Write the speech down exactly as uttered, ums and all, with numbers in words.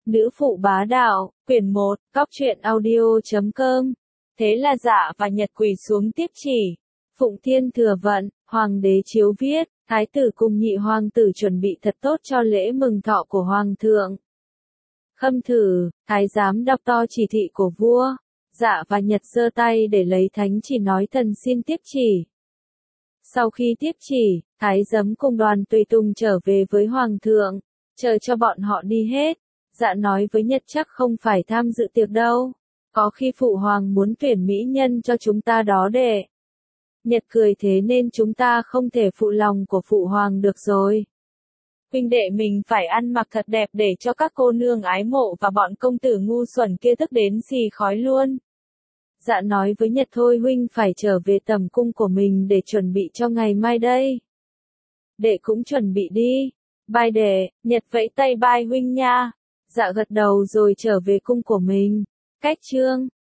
Nữ phụ bá đạo, quyển một, cóc truyện audio chấm com. Thế là Dạ và Nhật quỳ xuống tiếp chỉ. Phụng Thiên thừa vận, Hoàng đế chiếu viết, Thái tử cùng nhị hoàng tử chuẩn bị thật tốt cho lễ mừng thọ của Hoàng thượng. Khâm thử, Thái giám đọc to chỉ thị của vua. Dạ và Nhật giơ tay để lấy thánh chỉ nói thần xin tiếp chỉ. Sau khi tiếp chỉ, Thái giám cùng đoàn tùy tùng trở về với Hoàng thượng, chờ cho bọn họ đi hết. Dạ nói với Nhật chắc không phải tham dự tiệc đâu. Có khi phụ hoàng muốn tuyển mỹ nhân cho chúng ta đó để. Nhật cười thế nên chúng ta không thể phụ lòng của phụ hoàng được rồi. Huynh đệ mình phải ăn mặc thật đẹp để cho các cô nương ái mộ và bọn công tử ngu xuẩn kia tức đến xì khói luôn. Dạ nói với Nhật thôi huynh phải trở về tầm cung của mình để chuẩn bị cho ngày mai đây. Đệ cũng chuẩn bị đi. Bye đệ, Nhật vẫy tay bye huynh nha. Dạ gật đầu rồi trở về cung của mình. Cách chương